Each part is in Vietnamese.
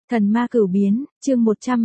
Thần ma cửu biến, chương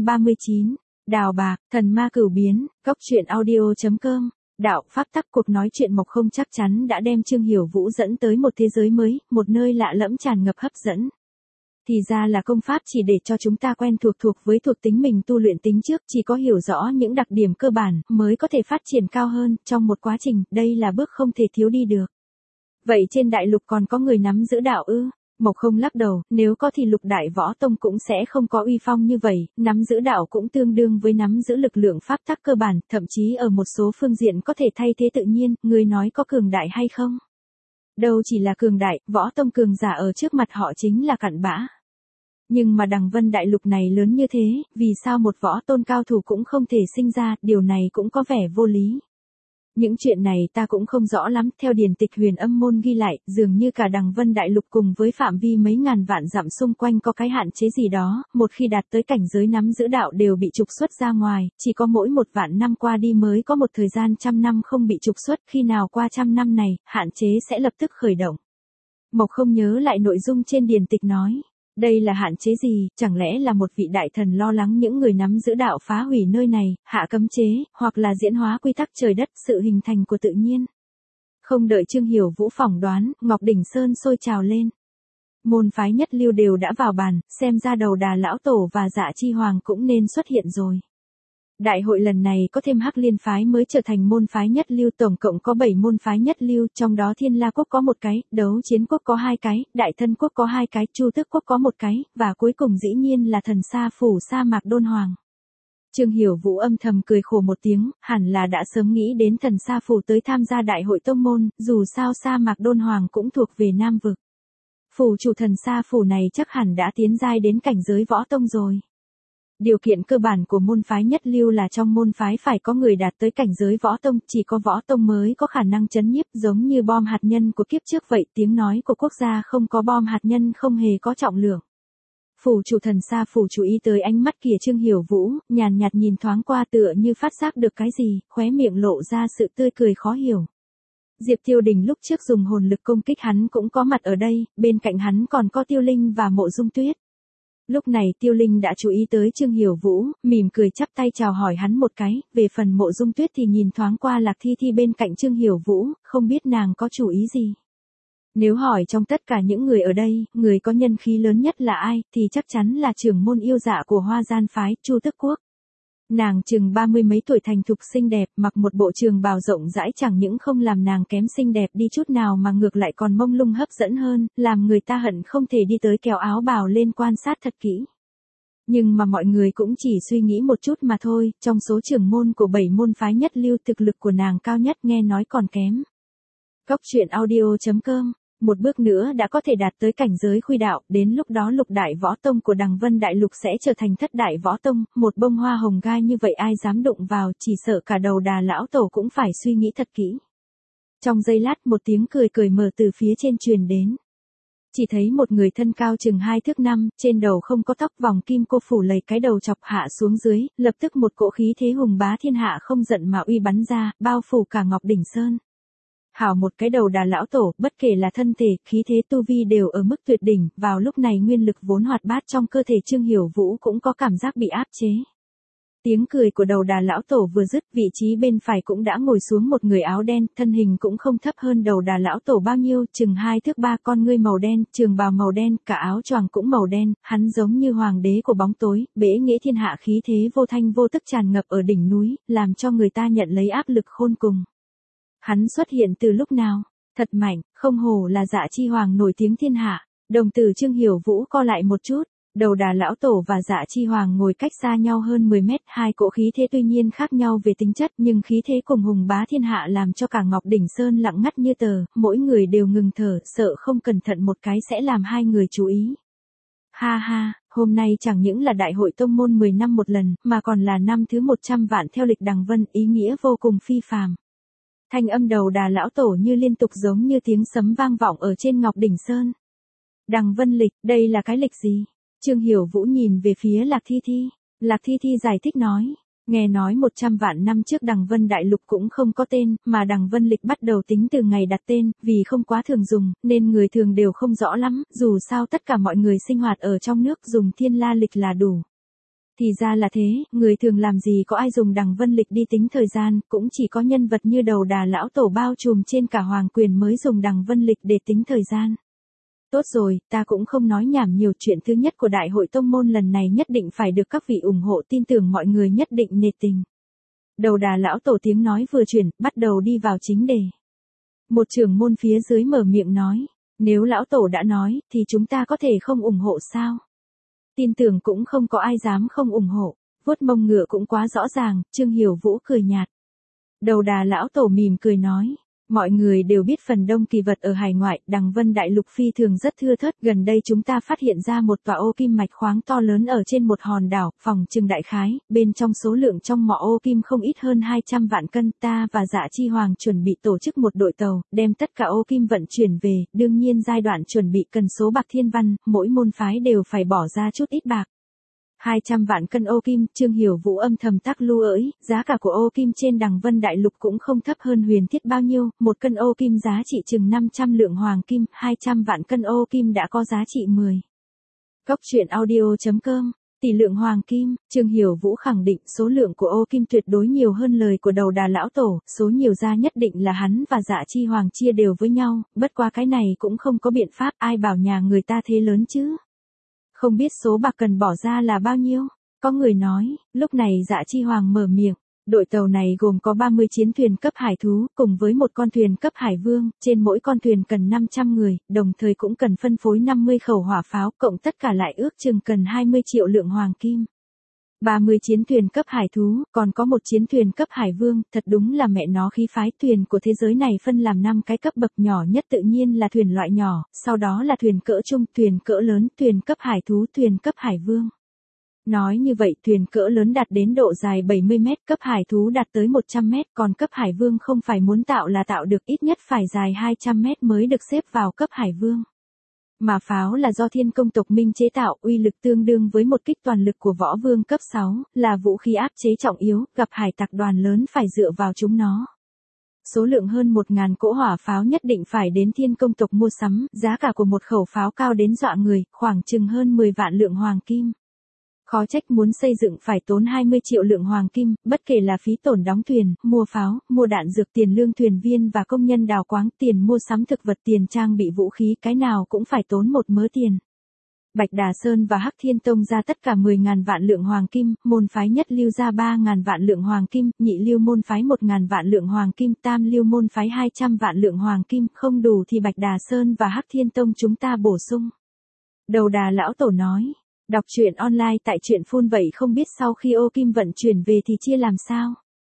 139. Đào bạc, thần ma cửu biến, góc truyện audio.com. Đạo pháp tắc cuộc nói chuyện Mộc Không chắc chắn đã đem Trương Hiểu Vũ dẫn tới một thế giới mới, một nơi lạ lẫm tràn ngập hấp dẫn. Thì ra là công pháp chỉ để cho chúng ta quen thuộc với thuộc tính mình tu luyện tính trước, chỉ có hiểu rõ những đặc điểm cơ bản mới có thể phát triển cao hơn trong một quá trình, đây là bước không thể thiếu đi được. Vậy trên đại lục còn có người nắm giữ đạo ư? Mộc Không lắc đầu, nếu có thì lục đại võ tông cũng sẽ không có uy phong như vậy, nắm giữ đạo cũng tương đương với nắm giữ lực lượng pháp tắc cơ bản, thậm chí ở một số phương diện có thể thay thế tự nhiên, người nói có cường đại hay không? Đâu chỉ là cường đại, võ tông cường giả ở trước mặt họ chính là cặn bã. Nhưng mà Đằng Vân đại lục này lớn như thế, vì sao một võ tôn cao thủ cũng không thể sinh ra, điều này cũng có vẻ vô lý. Những chuyện này ta cũng không rõ lắm, theo điển tịch Huyền Âm môn ghi lại, dường như cả Đằng Vân đại lục cùng với phạm vi mấy ngàn vạn dặm xung quanh có cái hạn chế gì đó, một khi đạt tới cảnh giới nắm giữ đạo đều bị trục xuất ra ngoài, chỉ có mỗi 1.000.000 năm qua đi mới có một thời gian 100 năm không bị trục xuất, khi nào qua 100 năm này, hạn chế sẽ lập tức khởi động. Mộc Không nhớ lại nội dung trên điển tịch nói. Đây là hạn chế gì, chẳng lẽ là một vị đại thần lo lắng những người nắm giữ đạo phá hủy nơi này, hạ cấm chế, hoặc là diễn hóa quy tắc trời đất, sự hình thành của tự nhiên. Không đợi Trương Hiểu Vũ phỏng đoán, Ngọc Đỉnh Sơn sôi trào lên. Môn phái nhất lưu đều đã vào bàn, xem ra đầu đà lão tổ và Dạ Chi Hoàng cũng nên xuất hiện rồi. Đại hội lần này có thêm Hắc Liên phái mới trở thành môn phái nhất lưu, tổng cộng có 7 môn phái nhất lưu, trong đó Thiên La quốc có 1 cái, Đấu Chiến quốc có 2 cái, Đại Thân quốc có 2 cái, Chu Tước quốc có 1 cái, và cuối cùng dĩ nhiên là Thần Sa phủ Sa Mạc Đôn Hoàng. Trương Hiểu Vũ âm thầm cười khổ một tiếng, hẳn là đã sớm nghĩ đến Thần Sa phủ tới tham gia đại hội tông môn, dù sao Sa Mạc Đôn Hoàng cũng thuộc về Nam vực. Phủ chủ Thần Sa phủ này chắc hẳn đã tiến giai đến cảnh giới võ tông rồi. Điều kiện cơ bản của môn phái nhất lưu là trong môn phái phải có người đạt tới cảnh giới võ tông, chỉ có võ tông mới có khả năng chấn nhiếp, giống như bom hạt nhân của kiếp trước vậy, tiếng nói của quốc gia không có bom hạt nhân không hề có trọng lượng. Phủ chủ Thần Sa phủ chú ý tới ánh mắt kìa Trương Hiểu Vũ, nhàn nhạt nhìn thoáng qua tựa như phát giác được cái gì, khóe miệng lộ ra sự tươi cười khó hiểu. Diệp Tiêu Đình lúc trước dùng hồn lực công kích hắn cũng có mặt ở đây, bên cạnh hắn còn có Tiêu Linh và Mộ Dung Tuyết. Lúc này Tiêu Linh đã chú ý tới Trương Hiểu Vũ, mỉm cười chắp tay chào hỏi hắn một cái, về phần Mộ Dung Tuyết thì nhìn thoáng qua Lạc Thi Thi bên cạnh Trương Hiểu Vũ, không biết nàng có chủ ý gì. Nếu hỏi trong tất cả những người ở đây, người có nhân khí lớn nhất là ai, thì chắc chắn là trưởng môn yêu dạ của Hoa Gian phái, Chu Tước quốc. Nàng chừng 30 mấy tuổi, thành thục xinh đẹp, mặc một bộ trường bào rộng rãi, chẳng những không làm nàng kém xinh đẹp đi chút nào mà ngược lại còn mông lung hấp dẫn hơn, làm người ta hận không thể đi tới kéo áo bào lên quan sát thật kỹ. Nhưng mà mọi người cũng chỉ suy nghĩ một chút mà thôi, trong số trưởng môn của 7 môn phái nhất lưu, thực lực của nàng cao nhất, nghe nói còn kém. Góc truyện audio.com. Một bước nữa đã có thể đạt tới cảnh giới khuy đạo, đến lúc đó lục đại võ tông của Đằng Vân đại lục sẽ trở thành thất đại võ tông, một bông hoa hồng gai như vậy ai dám đụng vào, chỉ sợ cả đầu đà lão tổ cũng phải suy nghĩ thật kỹ. Trong giây lát một tiếng cười mờ từ phía trên truyền đến. Chỉ thấy một người thân cao chừng 2 thước 5, trên đầu không có tóc, vòng kim cô phủ lầy cái đầu chọc hạ xuống dưới, lập tức một cỗ khí thế hùng bá thiên hạ không giận mà uy bắn ra, bao phủ cả Ngọc Đỉnh Sơn. Hảo một cái đầu đà lão tổ, bất kể là thân thể, khí thế tu vi đều ở mức tuyệt đỉnh, vào lúc này nguyên lực vốn hoạt bát trong cơ thể Trương Hiểu Vũ cũng có cảm giác bị áp chế. Tiếng cười của đầu đà lão tổ vừa dứt, vị trí bên phải cũng đã ngồi xuống một người áo đen, thân hình cũng không thấp hơn đầu đà lão tổ bao nhiêu, chừng 2 thước 3, con ngươi màu đen, trường bào màu đen, cả áo choàng cũng màu đen, hắn giống như hoàng đế của bóng tối, bế nghĩa thiên hạ, khí thế vô thanh vô tức tràn ngập ở đỉnh núi, làm cho người ta nhận lấy áp lực khôn cùng. Hắn xuất hiện từ lúc nào? Thật mạnh, không hổ là Dạ Chi Hoàng nổi tiếng thiên hạ. Đồng tử Trương Hiểu Vũ co lại một chút, đầu đà lão tổ và Dạ Chi Hoàng ngồi cách xa nhau hơn 10 mét, hai cỗ khí thế tuy nhiên khác nhau về tính chất, nhưng khí thế cùng hùng bá thiên hạ làm cho cả Ngọc Đỉnh Sơn lặng ngắt như tờ, mỗi người đều ngừng thở, sợ không cẩn thận một cái sẽ làm hai người chú ý. Ha ha, hôm nay chẳng những là đại hội tông môn 10 năm một lần, mà còn là năm thứ 100 vạn theo lịch Đằng Vân, ý nghĩa vô cùng phi phàm. Thanh âm đầu đà lão tổ như liên tục giống như tiếng sấm vang vọng ở trên Ngọc Đỉnh Sơn. Đằng Vân lịch, đây là cái lịch gì? Trương Hiểu Vũ nhìn về phía Lạc Thi Thi. Lạc Thi Thi giải thích nói. Nghe nói 100 vạn năm trước Đằng Vân Đại Lục cũng không có tên, mà Đằng Vân Lịch bắt đầu tính từ ngày đặt tên, vì không quá thường dùng, nên người thường đều không rõ lắm, dù sao tất cả mọi người sinh hoạt ở trong nước dùng Thiên La Lịch là đủ. Thì ra là thế, người thường làm gì có ai dùng Đằng Vân Lịch đi tính thời gian, cũng chỉ có nhân vật như Đầu Đà lão tổ bao trùm trên cả hoàng quyền mới dùng Đằng Vân Lịch để tính thời gian. Tốt rồi, ta cũng không nói nhảm nhiều, chuyện thứ nhất của đại hội tông môn lần này nhất định phải được các vị ủng hộ, tin tưởng mọi người nhất định nể tình. Đầu Đà lão tổ tiếng nói vừa chuyển, bắt đầu đi vào chính đề. Một trưởng môn phía dưới mở miệng nói, nếu lão tổ đã nói, thì chúng ta có thể không ủng hộ sao? Tin tưởng cũng không có ai dám không ủng hộ, vuốt mông ngựa cũng quá rõ ràng, Trương Hiểu Vũ cười nhạt. Đầu Đà lão tổ mỉm cười nói, mọi người đều biết phần đông kỳ vật ở hải ngoại, Đằng Vân Đại Lục phi thường rất thưa thớt, gần đây chúng ta phát hiện ra một tòa ô kim mạch khoáng to lớn ở trên một hòn đảo, phòng trừng đại khái, bên trong số lượng trong mỏ ô kim không ít hơn 200 vạn cân, ta và Dạ Chi Hoàng chuẩn bị tổ chức một đội tàu, đem tất cả ô kim vận chuyển về, đương nhiên giai đoạn chuẩn bị cần số bạc thiên văn, mỗi môn phái đều phải bỏ ra chút ít bạc. 200 vạn cân ô kim, Trương Hiểu Vũ âm thầm tắc lưu ỡi, giá cả của ô kim trên Đằng Vân Đại Lục cũng không thấp hơn Huyền Thiết bao nhiêu, một cân ô kim giá trị chừng 500 lượng hoàng kim, 200 vạn cân ô kim đã có giá trị 10. Cốc truyện audio.com, tỷ lượng hoàng kim, Trương Hiểu Vũ khẳng định số lượng của ô kim tuyệt đối nhiều hơn lời của Đầu Đà lão tổ, số nhiều ra nhất định là hắn và Dạ Chi Hoàng chia đều với nhau, bất qua cái này cũng không có biện pháp, ai bảo nhà người ta thế lớn chứ. Không biết số bạc cần bỏ ra là bao nhiêu? Có người nói, lúc này Dạ Chi Hoàng mở miệng. Đội tàu này gồm có 30 chiến thuyền cấp hải thú, cùng với một con thuyền cấp hải vương, trên mỗi con thuyền cần 500 người, đồng thời cũng cần phân phối 50 khẩu hỏa pháo, cộng tất cả lại ước chừng cần 20 triệu lượng hoàng kim. 30 chiến thuyền cấp hải thú, còn có một chiến thuyền cấp hải vương, thật đúng là mẹ nó khí phái. Thuyền của thế giới này phân làm 5 cái cấp bậc, nhỏ nhất tự nhiên là thuyền loại nhỏ, sau đó là thuyền cỡ trung, thuyền cỡ lớn, thuyền cấp hải thú, thuyền cấp hải vương. Nói như vậy, thuyền cỡ lớn đạt đến độ dài 70 mét, cấp hải thú đạt tới 100 mét, còn cấp hải vương không phải muốn tạo là tạo được, ít nhất phải dài 200 mét mới được xếp vào cấp hải vương. Mà pháo là do Thiên Công tộc Minh chế tạo, uy lực tương đương với một kích toàn lực của võ vương cấp 6, là vũ khí áp chế trọng yếu, gặp hải tặc đoàn lớn phải dựa vào chúng nó. Số lượng hơn 1.000 cỗ hỏa pháo nhất định phải đến Thiên Công tộc mua sắm, giá cả của một khẩu pháo cao đến dọa người, khoảng chừng hơn 10 vạn lượng hoàng kim. Khó trách muốn xây dựng phải tốn 20 triệu lượng hoàng kim, bất kể là phí tổn đóng thuyền, mua pháo, mua đạn dược, tiền lương thuyền viên và công nhân đào quáng, tiền mua sắm thực vật, tiền trang bị vũ khí, cái nào cũng phải tốn một mớ tiền. Bạch Đà Sơn và Hắc Thiên Tông ra tất cả 10.000 vạn lượng hoàng kim, môn phái nhất lưu ra 3.000 vạn lượng hoàng kim, nhị lưu môn phái 1.000 vạn lượng hoàng kim, tam lưu môn phái 200 vạn lượng hoàng kim, không đủ thì Bạch Đà Sơn và Hắc Thiên Tông chúng ta bổ sung. Đầu Đà lão tổ nói. Đọc truyện online tại truyện phun, vậy không biết sau khi ô kim vận chuyển về thì chia làm sao?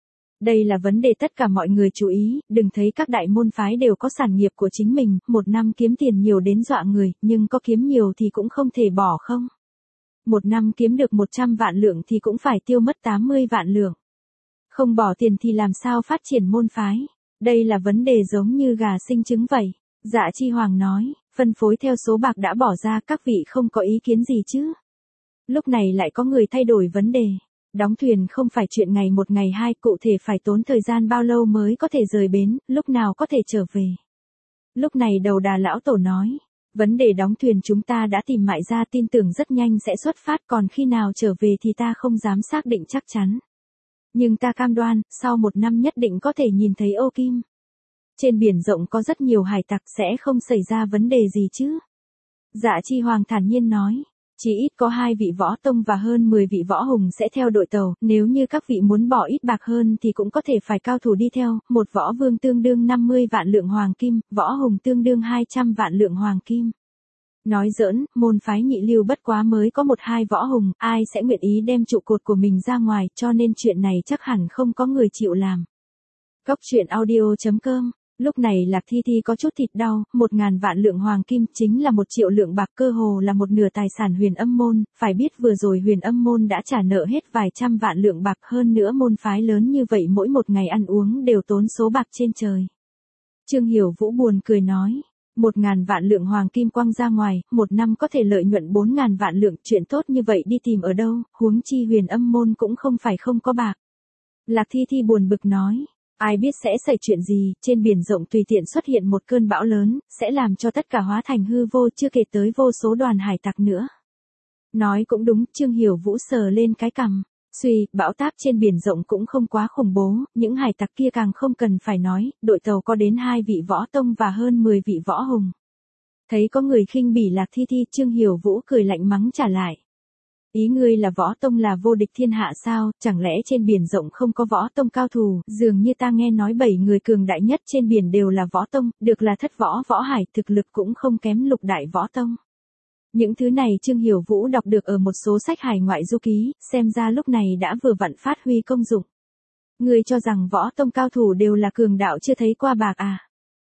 Đây là vấn đề tất cả mọi người chú ý, đừng thấy các đại môn phái đều có sản nghiệp của chính mình, một năm kiếm tiền nhiều đến dọa người, nhưng có kiếm nhiều thì cũng không thể bỏ không? Một năm kiếm được 100 vạn lượng thì cũng phải tiêu mất 80 vạn lượng. Không bỏ tiền thì làm sao phát triển môn phái? Đây là vấn đề giống như gà sinh trứng vậy. Dạ Chi Hoàng nói, phân phối theo số bạc đã bỏ ra, các vị không có ý kiến gì chứ? Lúc này lại có người thay đổi vấn đề. Đóng thuyền không phải chuyện ngày một ngày hai, cụ thể phải tốn thời gian bao lâu mới có thể rời bến, lúc nào có thể trở về. Lúc này Đầu Đà lão tổ nói, vấn đề đóng thuyền chúng ta đã tìm mại ra, tin tưởng rất nhanh sẽ xuất phát, còn khi nào trở về thì ta không dám xác định chắc chắn. Nhưng ta cam đoan, sau một năm nhất định có thể nhìn thấy ô kim. Trên biển rộng có rất nhiều hải tặc, sẽ không xảy ra vấn đề gì chứ. Dạ Chi Hoàng thản nhiên nói. Chỉ ít có 2 vị võ tông và hơn 10 vị võ hùng sẽ theo đội tàu, nếu như các vị muốn bỏ ít bạc hơn thì cũng có thể phải cao thủ đi theo, một võ vương tương đương 50 vạn lượng hoàng kim, võ hùng tương đương 200 vạn lượng hoàng kim. Nói giỡn, môn phái nhị lưu bất quá mới có 1-2 võ hùng, ai sẽ nguyện ý đem trụ cột của mình ra ngoài, cho nên chuyện này chắc hẳn không có người chịu làm. Cốc truyện audio.com. Lúc này Lạc Thi Thi có chút thịt đau, 1.000 vạn lượng hoàng kim chính là 1 triệu lượng bạc, cơ hồ là một nửa tài sản Huyền Âm môn, phải biết vừa rồi Huyền Âm môn đã trả nợ hết vài trăm vạn lượng bạc, hơn nữa môn phái lớn như vậy mỗi một ngày ăn uống đều tốn số bạc trên trời. Trương Hiểu Vũ buồn cười nói, 1.000 vạn lượng hoàng kim quăng ra ngoài, một năm có thể lợi nhuận 4.000 vạn lượng, chuyện tốt như vậy đi tìm ở đâu, huống chi Huyền Âm môn cũng không phải không có bạc. Lạc Thi Thi buồn bực nói. Ai biết sẽ xảy chuyện gì, trên biển rộng tùy tiện xuất hiện một cơn bão lớn, sẽ làm cho tất cả hóa thành hư vô, chưa kể tới vô số đoàn hải tặc nữa. Nói cũng đúng, Trương Hiểu Vũ sờ lên cái cằm. Bão táp trên biển rộng cũng không quá khủng bố, những hải tặc kia càng không cần phải nói, đội tàu có đến 2 vị võ tông và hơn 10 vị võ hùng. Thấy có người khinh bỉ Lạc Thi Thi, Trương Hiểu Vũ cười lạnh mắng trả lại. Ý ngươi là võ tông là vô địch thiên hạ sao, chẳng lẽ trên biển rộng không có võ tông cao thủ, dường như ta nghe nói 7 người cường đại nhất trên biển đều là võ tông, được là thất võ võ hải, thực lực cũng không kém lục đại võ tông. Những thứ này Trương Hiểu Vũ đọc được ở một số sách hải ngoại du ký, xem ra lúc này đã vừa vặn phát huy công dụng. Ngươi cho rằng võ tông cao thủ đều là cường đạo chưa thấy qua bạc à?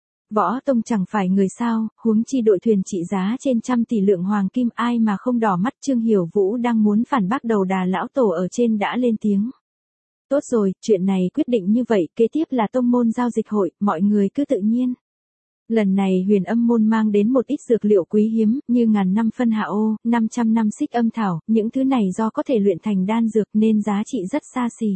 Võ tông chẳng phải người sao, huống chi đội thuyền trị giá trên 100 tỷ lượng hoàng kim, ai mà không đỏ mắt. Trương Hiểu Vũ đang muốn phản bác đầu đà lão tổ ở trên đã lên tiếng. Tốt rồi, chuyện này quyết định như vậy, kế tiếp là tông môn giao dịch hội, mọi người cứ tự nhiên. Lần này Huyền Âm môn mang đến một ít dược liệu quý hiếm, như 1000 năm phân hạ ô, 500 năm xích âm thảo, những thứ này do có thể luyện thành đan dược nên giá trị rất xa xỉ.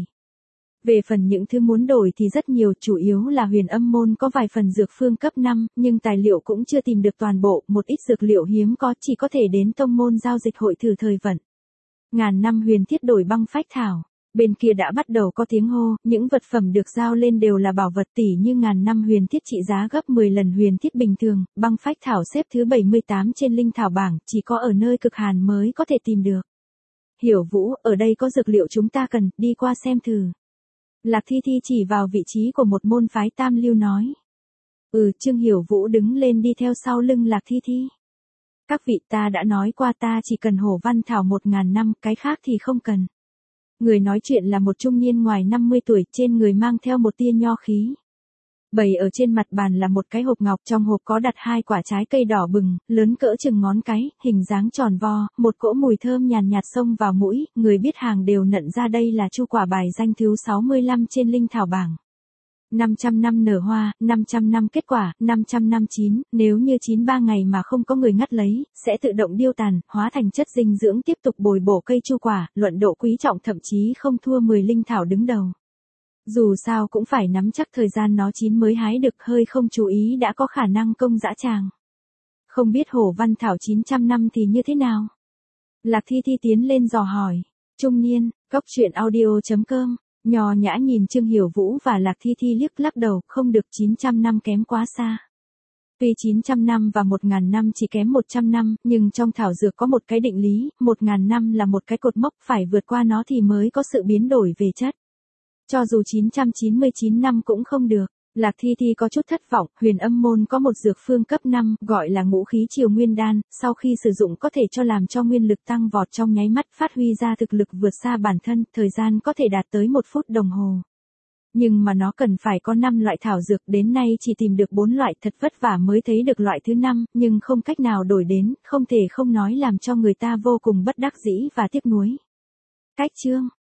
Về phần những thứ muốn đổi thì rất nhiều, chủ yếu là Huyền Âm môn có vài phần dược phương cấp 5, nhưng tài liệu cũng chưa tìm được toàn bộ, một ít dược liệu hiếm có chỉ có thể đến tông môn giao dịch hội thử thời vận. 1000 năm huyền thiết đổi băng phách thảo. Bên kia đã bắt đầu có tiếng hô, những vật phẩm được giao lên đều là bảo vật tỷ như 1000 năm huyền thiết trị giá gấp 10 lần huyền thiết bình thường, băng phách thảo xếp thứ 78 trên linh thảo bảng, chỉ có ở nơi cực hàn mới có thể tìm được. Hiểu Vũ, ở đây có dược liệu chúng ta cần, đi qua xem thử. Lạc Thi Thi chỉ vào vị trí của một môn phái tam lưu nói. Trương Hiểu Vũ đứng lên đi theo sau lưng Lạc Thi Thi. Các vị, ta đã nói qua ta chỉ cần hổ văn thảo 1000 năm, cái khác thì không cần. Người nói chuyện là một trung niên ngoài 50 tuổi, trên người mang theo một tia nho khí. Bày ở trên mặt bàn là một cái hộp ngọc, trong hộp có đặt 2 quả trái cây đỏ bừng, lớn cỡ chừng ngón cái, hình dáng tròn vo, một cỗ mùi thơm nhàn nhạt xông vào mũi, người biết hàng đều nhận ra đây là chu quả bài danh thứ 65 trên linh thảo bảng. 500 năm nở hoa, 500 năm kết quả, 500 năm chín, nếu như 93 ngày mà không có người ngắt lấy, sẽ tự động điêu tàn, hóa thành chất dinh dưỡng tiếp tục bồi bổ cây chu quả, luận độ quý trọng thậm chí không thua 10 linh thảo đứng đầu. Dù sao cũng phải nắm chắc thời gian nó chín mới hái được, hơi không chú ý đã có khả năng công dã tràng. Không biết hổ văn thảo 900 năm thì như thế nào? Lạc Thi Thi tiến lên dò hỏi. Trung niên, goctruyện.audio.com, nhò nhã nhìn Trương Hiểu Vũ và Lạc Thi Thi liếc lắc đầu, không được, 900 năm kém quá xa. Tuy 900 năm và 1000 năm chỉ kém 100 năm, nhưng trong thảo dược có một cái định lý, 1000 năm là một cái cột mốc, phải vượt qua nó thì mới có sự biến đổi về chất. Cho dù 999 năm cũng không được. Lạc Thi Thi có chút thất vọng, Huyền Âm môn có một dược phương cấp 5, gọi là ngũ khí triều nguyên đan, sau khi sử dụng có thể cho làm cho nguyên lực tăng vọt trong nháy mắt, phát huy ra thực lực vượt xa bản thân, thời gian có thể đạt tới 1 phút đồng hồ. Nhưng mà nó cần phải có 5 loại thảo dược, đến nay chỉ tìm được 4 loại, thật vất vả mới thấy được loại thứ 5, nhưng không cách nào đổi đến, không thể không nói làm cho người ta vô cùng bất đắc dĩ và tiếc nuối. Cách chương